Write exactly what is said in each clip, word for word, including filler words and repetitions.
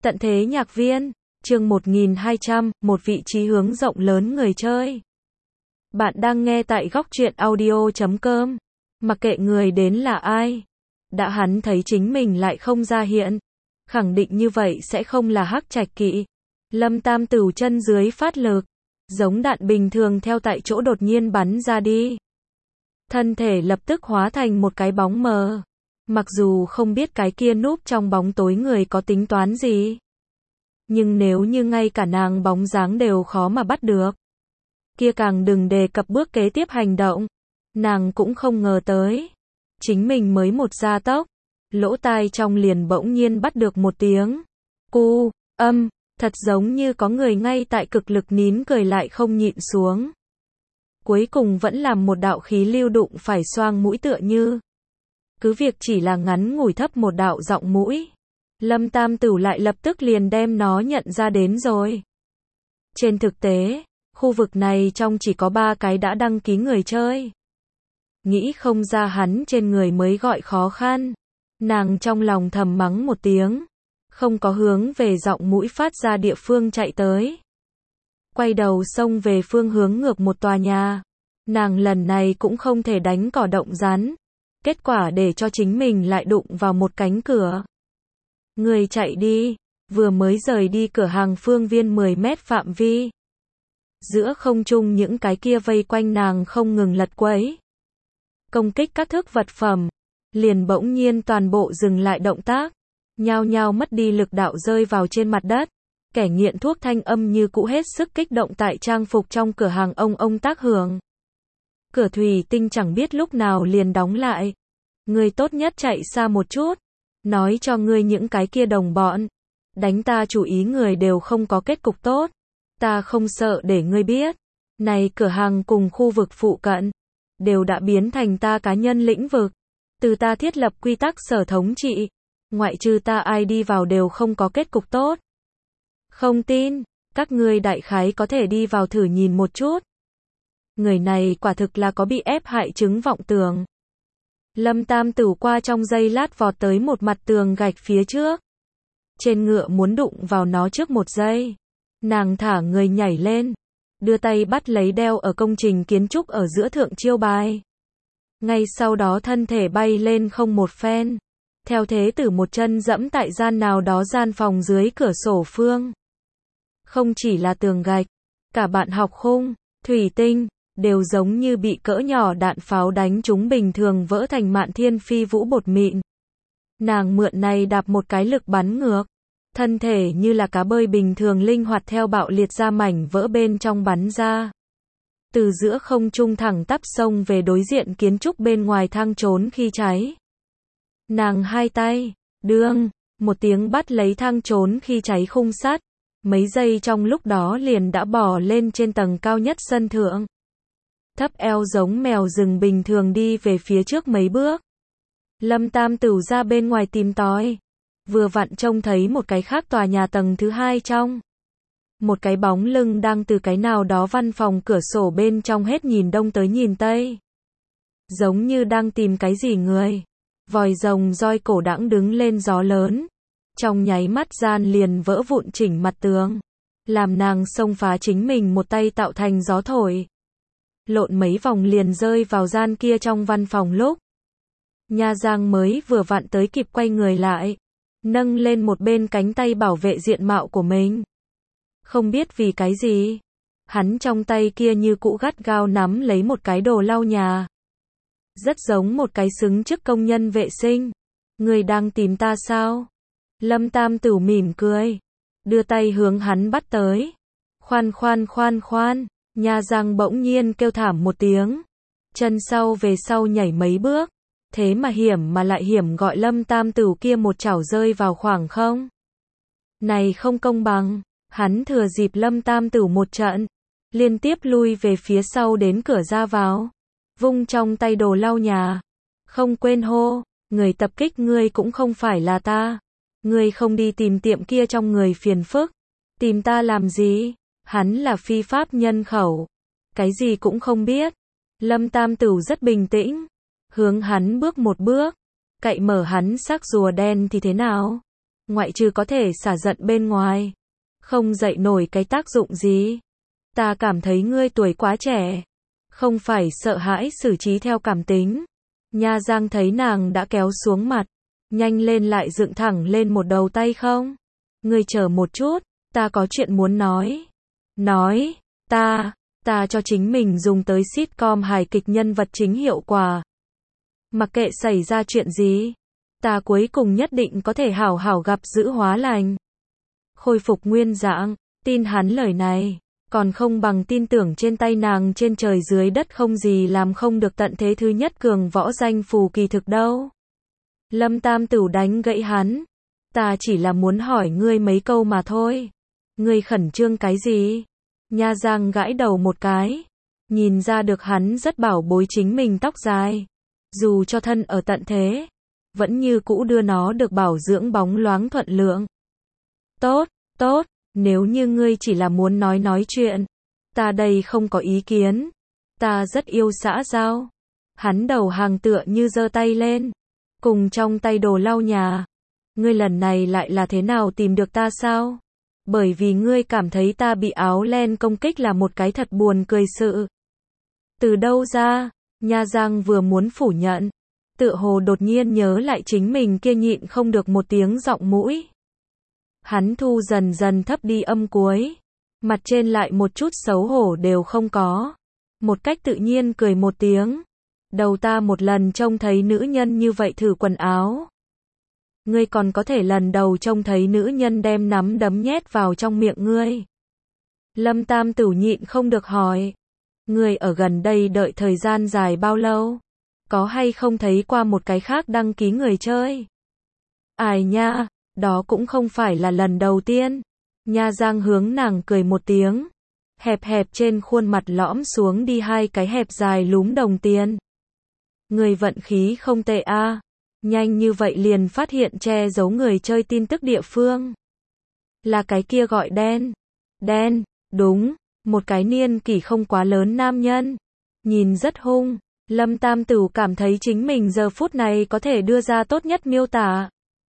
Tận thế nhạc viên, chương một nghìn hai trăm, một vị trí hướng rộng lớn người chơi. Bạn đang nghe tại góc truyện audio chấm com. Mặc kệ người đến là ai, đã hắn thấy chính mình lại không ra hiện, khẳng định như vậy sẽ không là Hắc Trạch Kỵ. Lâm Tam Tửu chân dưới phát lực, giống đạn bình thường theo tại chỗ đột nhiên bắn ra đi. Thân thể lập tức hóa thành một cái bóng mờ. Mặc dù không biết cái kia núp trong bóng tối người có tính toán gì, nhưng nếu như ngay cả nàng bóng dáng đều khó mà bắt được, kia càng đừng đề cập bước kế tiếp hành động. Nàng cũng không ngờ tới, chính mình mới một gia tốc, lỗ tai trong liền bỗng nhiên bắt được một tiếng cu âm, thật giống như có người ngay tại cực lực nín cười lại không nhịn xuống. Cuối cùng vẫn làm một đạo khí lưu đụng phải xoang mũi tựa như. Cứ việc chỉ là ngắn ngủi thấp một đạo giọng mũi, Lâm Tam Tửu lại lập tức liền đem nó nhận ra đến rồi. Trên thực tế, khu vực này trong chỉ có ba cái đã đăng ký người chơi. Nghĩ không ra hắn trên người mới gọi khó khăn. Nàng trong lòng thầm mắng một tiếng, không có hướng về giọng mũi phát ra địa phương chạy tới. Quay đầu xông về phương hướng ngược một tòa nhà. Nàng lần này cũng không thể đánh cỏ động rắn. Kết quả để cho chính mình lại đụng vào một cánh cửa. Người chạy đi, vừa mới rời đi cửa hàng phương viên mười mét phạm vi. Giữa không trung những cái kia vây quanh nàng không ngừng lật quấy. Công kích các thước vật phẩm, liền bỗng nhiên toàn bộ dừng lại động tác. Nhao nhao mất đi lực đạo rơi vào trên mặt đất. Kẻ nghiện thuốc thanh âm như cũ hết sức kích động tại trang phục trong cửa hàng ông ông tác hưởng. Cửa thủy tinh chẳng biết lúc nào liền đóng lại. Ngươi tốt nhất chạy xa một chút. Nói cho ngươi những cái kia đồng bọn. Đánh ta chủ ý người đều không có kết cục tốt. Ta không sợ để ngươi biết. Này cửa hàng cùng khu vực phụ cận. Đều đã biến thành ta cá nhân lĩnh vực. Từ ta thiết lập quy tắc sở thống trị. Ngoại trừ ta ai đi vào đều không có kết cục tốt. Không tin, các ngươi đại khái có thể đi vào thử nhìn một chút. Người này quả thực là có bị ép hại chứng vọng tưởng. Lâm Tam Tửu qua trong giây lát vọt tới một mặt tường gạch phía trước. Trên ngựa muốn đụng vào nó trước một giây. Nàng thả người nhảy lên. Đưa tay bắt lấy đeo ở công trình kiến trúc ở giữa thượng chiêu bài. Ngay sau đó thân thể bay lên không một phen. Theo thế từ một chân dẫm tại gian nào đó gian phòng dưới cửa sổ phương. Không chỉ là tường gạch, cả bạn học khung, thủy tinh, đều giống như bị cỡ nhỏ đạn pháo đánh trúng bình thường vỡ thành mạn thiên phi vũ bột mịn. Nàng mượn này đạp một cái lực bắn ngược. Thân thể như là cá bơi bình thường linh hoạt theo bạo liệt ra mảnh vỡ bên trong bắn ra. Từ giữa không trung thẳng tắp sông về đối diện kiến trúc bên ngoài thang trốn khi cháy. Nàng hai tay, đương, một tiếng bắt lấy thang trốn khi cháy khung sắt. Mấy giây trong lúc đó liền đã bò lên trên tầng cao nhất sân thượng. Thấp eo giống mèo rừng bình thường đi về phía trước mấy bước. Lâm Tam Tửu ra bên ngoài tìm tòi. Vừa vặn trông thấy một cái khác tòa nhà tầng thứ hai trong. Một cái bóng lưng đang từ cái nào đó văn phòng cửa sổ bên trong hết nhìn đông tới nhìn tây. Giống như đang tìm cái gì người. Vòi rồng roi cổ đãng đứng lên gió lớn. Trong nháy mắt gian liền vỡ vụn chỉnh mặt tường. Làm nàng xông phá chính mình một tay tạo thành gió thổi. Lộn mấy vòng liền rơi vào gian kia trong văn phòng lúc. Nha Giang mới vừa vặn tới kịp quay người lại. Nâng lên một bên cánh tay bảo vệ diện mạo của mình. Không biết vì cái gì. Hắn trong tay kia như cũ gắt gao nắm lấy một cái đồ lau nhà. Rất giống một cái xứng chức công nhân vệ sinh. Người đang tìm ta sao? Lâm Tam Tửu mỉm cười. Đưa tay hướng hắn bắt tới. Khoan khoan khoan khoan. Nha Giang bỗng nhiên kêu thảm một tiếng. Chân sau về sau nhảy mấy bước. Thế mà hiểm mà lại hiểm gọi Lâm Tam Tửu kia một chảo rơi vào khoảng không. Này không công bằng. Hắn thừa dịp Lâm Tam Tửu một trận. Liên tiếp lui về phía sau đến cửa ra vào. Vung trong tay đồ lau nhà. Không quên hô. Người tập kích ngươi cũng không phải là ta. Ngươi không đi tìm tiệm kia trong người phiền phức. Tìm ta làm gì? Hắn là phi pháp nhân khẩu. Cái gì cũng không biết. Lâm Tam Tửu rất bình tĩnh. Hướng hắn bước một bước. Cậy mở hắn xác rùa đen thì thế nào? ngoại trừ có thể xả giận bên ngoài, không dậy nổi cái tác dụng gì. Ta cảm thấy ngươi tuổi quá trẻ, không phải sợ hãi xử trí theo cảm tính. Nha Giang thấy nàng đã kéo xuống mặt, nhanh lên lại dựng thẳng lên một đầu tay không? Ngươi chờ một chút, ta có chuyện muốn nói. Nói, ta, ta cho chính mình dùng tới sitcom hài kịch nhân vật chính hiệu quả. Mặc kệ xảy ra chuyện gì, ta cuối cùng nhất định có thể hảo hảo gặp giữ hóa lành. Khôi phục nguyên dạng, tin hắn lời này, còn không bằng tin tưởng trên tay nàng trên trời dưới đất không gì làm không được tận thế thứ nhất cường võ danh phù kỳ thực đâu. Lâm Tam Tửu đánh gãy hắn. Ta chỉ là muốn hỏi ngươi mấy câu mà thôi. Ngươi khẩn trương cái gì? Nha Giang gãi đầu một cái. Nhìn ra được hắn rất bảo bối chính mình tóc dài. Dù cho thân ở tận thế, vẫn như cũ đưa nó được bảo dưỡng bóng loáng thuận lượng. Tốt, tốt, nếu như ngươi chỉ là muốn nói nói chuyện, ta đây không có ý kiến. Ta rất yêu xã giao. Hắn đầu hàng tựa như giơ tay lên, cùng trong tay đồ lau nhà. Ngươi lần này lại là thế nào tìm được ta sao? Bởi vì ngươi cảm thấy ta bị áo len công kích là một cái thật buồn cười sự. Từ đâu ra? Nha Giang vừa muốn phủ nhận, tựa hồ đột nhiên nhớ lại chính mình kia nhịn không được một tiếng giọng mũi. Hắn thu dần dần thấp đi âm cuối, mặt trên lại một chút xấu hổ đều không có. Một cách tự nhiên cười một tiếng. Đầu ta một lần trông thấy nữ nhân như vậy thử quần áo. Ngươi còn có thể lần đầu trông thấy nữ nhân đem nắm đấm nhét vào trong miệng ngươi. Lâm Tam Tửu nhịn không được hỏi. Ngươi ở gần đây đợi thời gian dài bao lâu? Có hay không thấy qua một cái khác đăng ký người chơi? Ai nha, đó cũng không phải là lần đầu tiên. Nha Giang hướng nàng cười một tiếng. Hẹp hẹp trên khuôn mặt lõm xuống đi hai cái hẹp dài lúm đồng tiền. Người vận khí không tệ a, à. Nhanh như vậy liền phát hiện che giấu người chơi tin tức địa phương. Là cái kia gọi đen. Đen, đúng, một cái niên kỷ không quá lớn nam nhân. Nhìn rất hung. Lâm Tam Tửu cảm thấy chính mình giờ phút này có thể đưa ra tốt nhất miêu tả.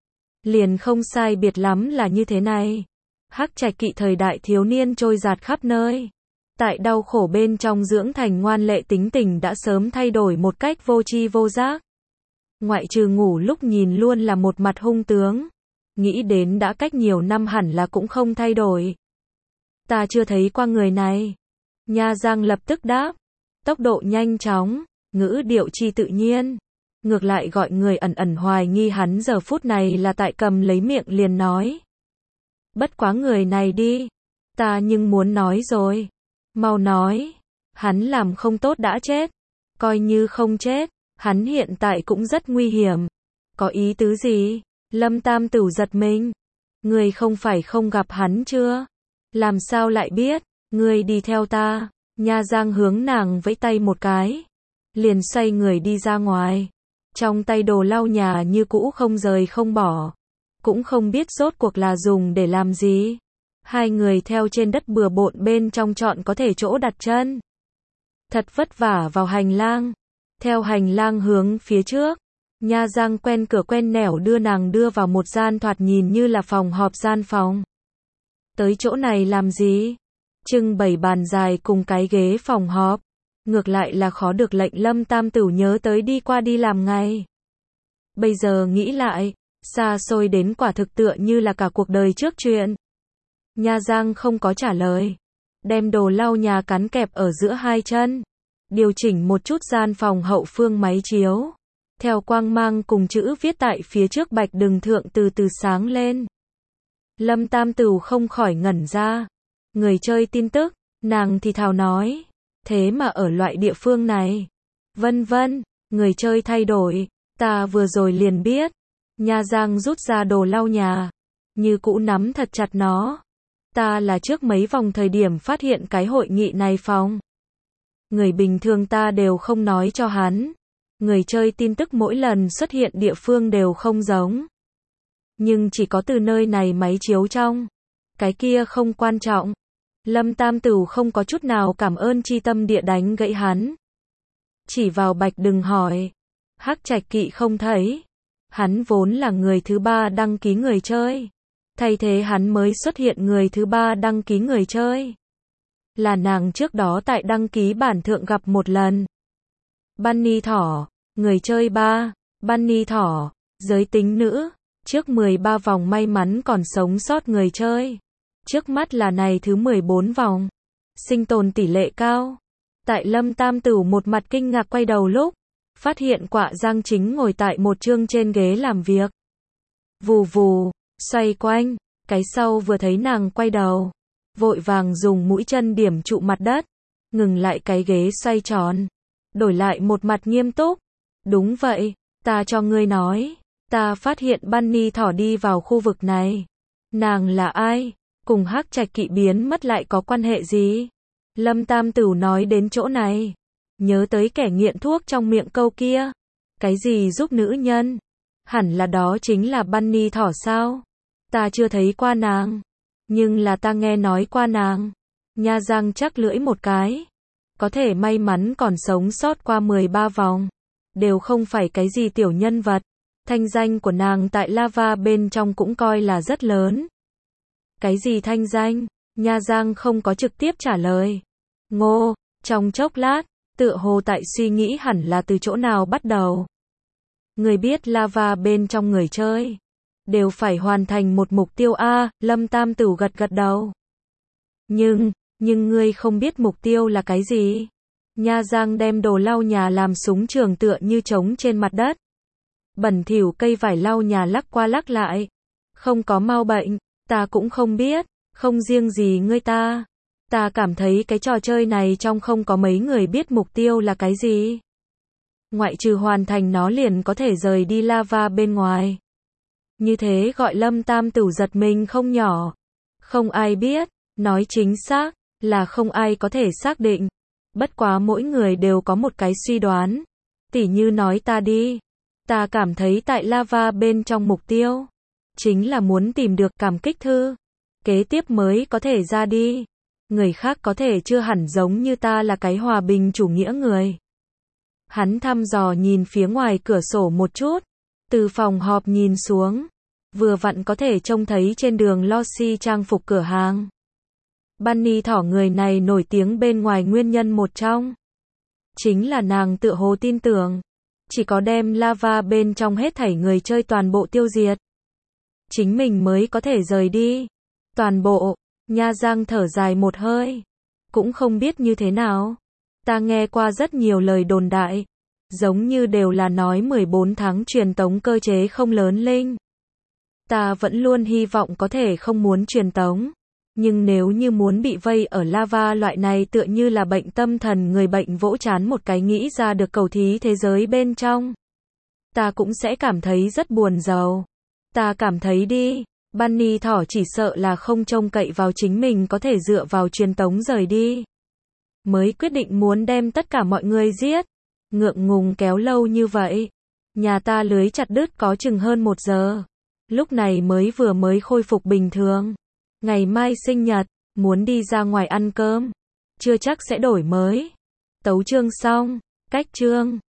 Liền không sai biệt lắm là như thế này. Hắc trạch kỵ thời đại thiếu niên trôi dạt khắp nơi. Tại đau khổ bên trong dưỡng thành ngoan lệ tính tình đã sớm thay đổi một cách vô tri vô giác. Ngoại trừ ngủ lúc nhìn luôn là một mặt hung tướng. Nghĩ đến đã cách nhiều năm hẳn là cũng không thay đổi. Ta chưa thấy qua người này. Nha Giang lập tức đáp. Tốc độ nhanh chóng, ngữ điệu chi tự nhiên. Ngược lại gọi người ẩn ẩn hoài nghi hắn giờ phút này là tại cầm lấy miệng liền nói. Bất quá người này đi. Ta nhưng muốn nói rồi. Mau nói. Hắn làm không tốt đã chết. Coi như không chết, hắn hiện tại cũng rất nguy hiểm. Có ý tứ gì? Lâm Tam Tửu giật mình. Người không phải không gặp hắn chưa? Làm sao lại biết? Người đi theo ta. Nha Giang hướng nàng vẫy tay một cái. Liền xoay người đi ra ngoài. Trong tay đồ lau nhà như cũ không rời không bỏ. Cũng không biết rốt cuộc là dùng để làm gì. Hai người theo trên đất bừa bộn bên trong chọn có thể chỗ đặt chân. Thật vất vả vào hành lang. Theo hành lang hướng phía trước. Nha Giang quen cửa quen nẻo đưa nàng đưa vào một gian thoạt nhìn như là phòng họp gian phòng. Tới chỗ này làm gì? Trưng bày bàn dài cùng cái ghế phòng họp. Ngược lại là khó được lệnh Lâm Tam Tửu nhớ tới đi qua đi làm ngày. Bây giờ nghĩ lại, xa xôi đến quả thực tựa như là cả cuộc đời trước chuyện. Nha Giang không có trả lời. Đem đồ lau nhà cắn kẹp ở giữa hai chân. Điều chỉnh một chút gian phòng hậu phương máy chiếu. Theo quang mang cùng chữ viết tại phía trước bạch đừng thượng từ từ sáng lên. Lâm Tam Tửu không khỏi ngẩn ra. Người chơi tin tức, nàng thì thào nói. Thế mà ở loại địa phương này. Vân vân, người chơi thay đổi. Ta vừa rồi liền biết. Nha Giang rút ra đồ lau nhà. Như cũ nắm thật chặt nó. Ta là trước mấy vòng thời điểm phát hiện cái hội nghị này phòng. Người bình thường ta đều không nói cho hắn. Người chơi tin tức mỗi lần xuất hiện địa phương đều không giống. Nhưng chỉ có từ nơi này máy chiếu trong. Cái kia không quan trọng. Lâm Tam Tửu không có chút nào cảm ơn chi tâm địa đánh gãy hắn. Chỉ vào bạch đừng hỏi. Hắc trạch kỵ không thấy. Hắn vốn là người thứ ba đăng ký người chơi. Thay thế hắn mới xuất hiện người thứ ba đăng ký người chơi. Là nàng trước đó tại đăng ký bản thượng gặp một lần. Bunny thỏ, người chơi ba, Bunny thỏ, giới tính nữ, trước mười ba vòng may mắn còn sống sót người chơi. Trước mắt là này thứ mười bốn vòng. Sinh tồn tỷ lệ cao. Tại Lâm Tam Tửu một mặt kinh ngạc quay đầu lúc, phát hiện Quạ Giang chính ngồi tại một chương trên ghế làm việc. Vù vù, xoay quanh, cái sau vừa thấy nàng quay đầu, vội vàng dùng mũi chân điểm trụ mặt đất, ngừng lại cái ghế xoay tròn, đổi lại một mặt nghiêm túc. Đúng vậy, ta cho ngươi nói, ta phát hiện Bunny thỏ đi vào khu vực này. Nàng là ai? Cùng Hắc Trạch Kỵ biến mất lại có quan hệ gì? Lâm Tam Tửu nói đến chỗ này, nhớ tới kẻ nghiện thuốc trong miệng câu kia. Cái gì giúp nữ nhân? Hẳn là đó chính là Bunny thỏ sao? Ta chưa thấy qua nàng, nhưng là ta nghe nói qua nàng. Nha Giang chắc lưỡi một cái. Có thể may mắn còn sống sót qua mười ba vòng. Đều không phải cái gì tiểu nhân vật. Thanh danh của nàng tại lava bên trong cũng coi là rất lớn. Cái gì thanh danh? Nha Giang không có trực tiếp trả lời. Ngô, trong chốc lát, tựa hồ tại suy nghĩ hẳn là từ chỗ nào bắt đầu. Người biết lava bên trong người chơi đều phải hoàn thành một mục tiêu A, Lâm Tam Tửu gật gật đầu. Nhưng, nhưng ngươi không biết mục tiêu là cái gì? Nha Giang đem đồ lau nhà làm súng trường tựa như trống trên mặt đất. Bẩn thỉu cây vải lau nhà lắc qua lắc lại. Không có mau bệnh, ta cũng không biết, không riêng gì ngươi ta. Ta cảm thấy cái trò chơi này trong không có mấy người biết mục tiêu là cái gì. Ngoại trừ hoàn thành nó liền có thể rời đi lava bên ngoài. Như thế gọi Lâm Tam Tửu giật mình không nhỏ. Không ai biết, nói chính xác, là không ai có thể xác định. Bất quá mỗi người đều có một cái suy đoán. Tỉ như nói ta đi. Ta cảm thấy tại lava bên trong mục tiêu chính là muốn tìm được cảm kích thư. Kế tiếp mới có thể ra đi. Người khác có thể chưa hẳn giống như ta là cái hòa bình chủ nghĩa người. Hắn thăm dò nhìn phía ngoài cửa sổ một chút. Từ phòng họp nhìn xuống. Vừa vặn có thể trông thấy trên đường Loxi trang phục cửa hàng. Bunny thỏ người này nổi tiếng bên ngoài nguyên nhân một trong. Chính là nàng tựa hồ tin tưởng. Chỉ có đem lava bên trong hết thảy người chơi toàn bộ tiêu diệt. Chính mình mới có thể rời đi. Toàn bộ. Nha Giang thở dài một hơi. Cũng không biết như thế nào. Ta nghe qua rất nhiều lời đồn đại. Giống như đều là nói mười bốn tháng truyền tống cơ chế không lớn linh. Ta vẫn luôn hy vọng có thể không muốn truyền tống. Nhưng nếu như muốn bị vây ở lava loại này tựa như là bệnh tâm thần người bệnh vỗ chán một cái nghĩ ra được cầu thí thế giới bên trong. Ta cũng sẽ cảm thấy rất buồn rầu. Ta cảm thấy đi. Bunny thỏ chỉ sợ là không trông cậy vào chính mình có thể dựa vào truyền tống rời đi. Mới quyết định muốn đem tất cả mọi người giết. Ngượng ngùng kéo lâu như vậy. Nhà ta lưới chặt đứt có chừng hơn một giờ. Lúc này mới vừa mới khôi phục bình thường. Ngày mai sinh nhật, muốn đi ra ngoài ăn cơm. Chưa chắc sẽ đổi mới. Tấu chương xong, cách chương.